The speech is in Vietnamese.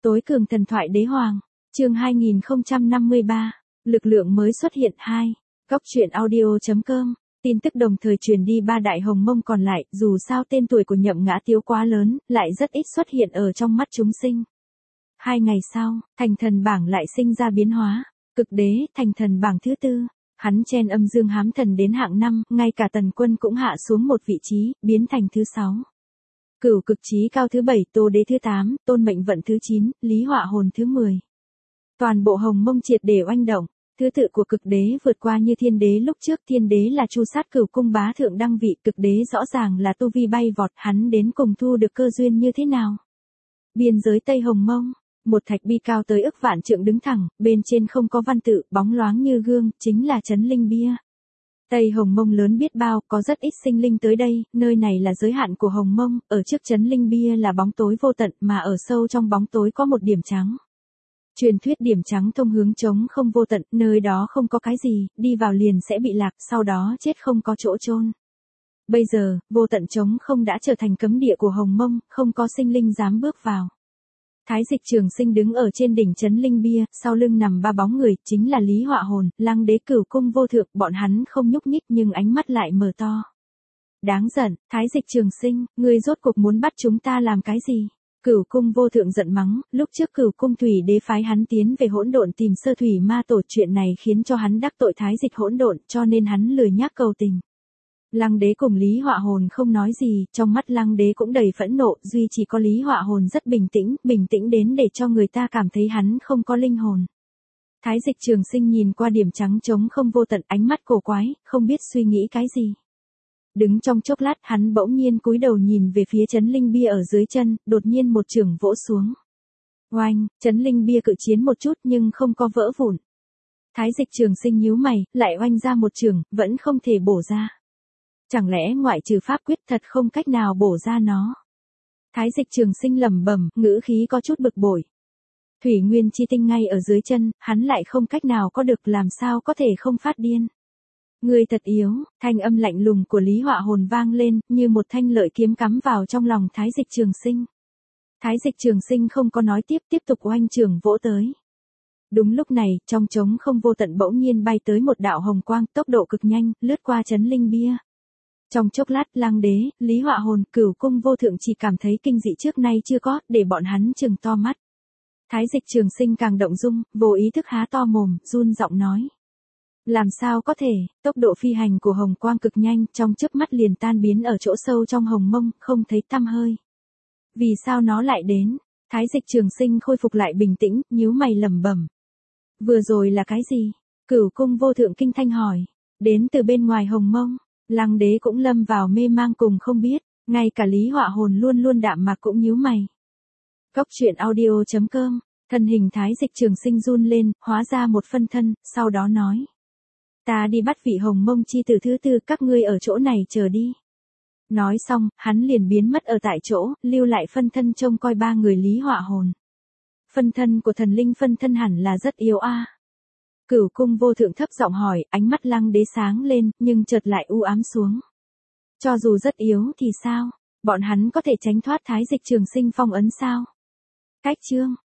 Tối cường thần thoại đế hoàng, chương 2053, lực lượng mới xuất hiện 2. Góc truyện audio.com, tin tức đồng thời truyền đi ba đại hồng mông còn lại, dù sao tên tuổi của Nhậm Ngã Tiếu quá lớn, lại rất ít xuất hiện ở trong mắt chúng sinh. 2 ngày sau, thành thần bảng lại sinh ra biến hóa, cực đế, thành thần bảng thứ 4. Hắn chen âm dương hám thần đến hạng 5, ngay cả Tần Quân cũng hạ xuống một vị trí, biến thành thứ 6. Cửu cực chí cao thứ 7, Tô Đế thứ 8, Tôn Mệnh Vận thứ 9, Lý Họa Hồn thứ 10. Toàn bộ hồng mông triệt để oanh động, thứ tự của cực đế vượt qua như thiên đế lúc trước, thiên đế là Chu Sát Cửu Cung bá thượng đăng vị, cực đế rõ ràng là tu vi bay vọt, hắn đến cùng thu được cơ duyên như thế nào? Biên giới Tây Hồng Mông, một thạch bi cao tới ức vạn trượng đứng thẳng, bên trên không có văn tự, bóng loáng như gương, chính là Chấn Linh Bia. Tây Hồng Mông lớn biết bao, có rất ít sinh linh tới đây, nơi này là giới hạn của Hồng Mông, ở trước Chấn Linh Bia là bóng tối vô tận, mà ở sâu trong bóng tối có một điểm trắng. Truyền thuyết điểm trắng thông hướng trống không vô tận, nơi đó không có cái gì, đi vào liền sẽ bị lạc, sau đó chết không có chỗ chôn. Bây giờ, vô tận trống không đã trở thành cấm địa của Hồng Mông, không có sinh linh dám bước vào. Thái Dịch Trường Sinh đứng ở trên đỉnh Chấn Linh Bia, sau lưng nằm ba bóng người, chính là Lý Họa Hồn, Lăng Đế, Cửu Cung vô thượng, bọn hắn không nhúc nhích nhưng ánh mắt lại mở to. Đáng giận, Thái Dịch Trường Sinh, ngươi rốt cuộc muốn bắt chúng ta làm cái gì? Cửu Cung vô thượng giận mắng, lúc trước Cửu Cung Thủy Đế phái hắn tiến về hỗn độn tìm Sơ Thủy Ma Tổ, chuyện này khiến cho hắn đắc tội Thái Dịch hỗn độn, cho nên hắn lười nhác cầu tình. Lăng Đế cùng Lý Họa Hồn không nói gì, trong mắt Lăng Đế cũng đầy phẫn nộ, duy chỉ có Lý Họa Hồn rất bình tĩnh đến để cho người ta cảm thấy hắn không có linh hồn. Thái Dịch Trường Sinh nhìn qua điểm trắng trống không vô tận, ánh mắt cổ quái, không biết suy nghĩ cái gì. Đứng trong chốc lát, hắn bỗng nhiên cúi đầu nhìn về phía Chấn Linh Bia ở dưới chân, đột nhiên một chưởng vỗ xuống. Oanh, Chấn Linh Bia cự chiến một chút nhưng không có vỡ vụn. Thái Dịch Trường Sinh nhíu mày, lại oanh ra một chưởng, vẫn không thể bổ ra. Chẳng lẽ ngoại trừ pháp quyết thật không cách nào bổ ra nó? Thái Dịch Trường Sinh lẩm bẩm, ngữ khí có chút bực bội. Thủy Nguyên chi tinh ngay ở dưới chân, hắn lại không cách nào có được, làm sao có thể không phát điên? Ngươi thật yếu, thanh âm lạnh lùng của Lý Họa Hồn vang lên, như một thanh lợi kiếm cắm vào trong lòng Thái Dịch Trường Sinh. Thái Dịch Trường Sinh không có nói tiếp tục oanh chưởng vỗ tới. Đúng lúc này, trong trống không vô tận bỗng nhiên bay tới một đạo hồng quang, tốc độ cực nhanh, lướt qua Chấn Linh Bia. Trong chốc lát, Lăng Đế, Lý Họa Hồn, Cửu Cung vô thượng chỉ cảm thấy kinh dị trước nay chưa có, để bọn hắn trừng to mắt. Thái Dịch Trường Sinh càng động dung, vô ý thức há to mồm, run giọng nói. Làm sao có thể, tốc độ phi hành của hồng quang cực nhanh, trong chớp mắt liền tan biến ở chỗ sâu trong hồng mông, không thấy tăm hơi. Vì sao nó lại đến? Thái Dịch Trường Sinh khôi phục lại bình tĩnh, nhíu mày lẩm bẩm. Vừa rồi là cái gì? Cửu Cung vô thượng kinh thanh hỏi. Đến từ bên ngoài hồng mông. Lăng Đế cũng lâm vào mê mang cùng không biết, ngay cả Lý Họa Hồn luôn luôn đạm mạc cũng nhíu mày. Góc truyện audio.com, thân hình Thái Dịch Trường Sinh run lên, hóa ra một phân thân, sau đó nói. Ta đi bắt vị hồng mông chi tử thứ 4, các ngươi ở chỗ này chờ đi. Nói xong, hắn liền biến mất ở tại chỗ, lưu lại phân thân trông coi ba người Lý Họa Hồn. Phân thân của thần linh phân thân hẳn là rất yếu a. Cửu Cung vô thượng thấp giọng hỏi, ánh mắt Lăng Đế sáng lên, nhưng chợt lại u ám xuống. Cho dù rất yếu thì sao? Bọn hắn có thể tránh thoát Thái Dịch Trường Sinh phong ấn sao? Cách chương,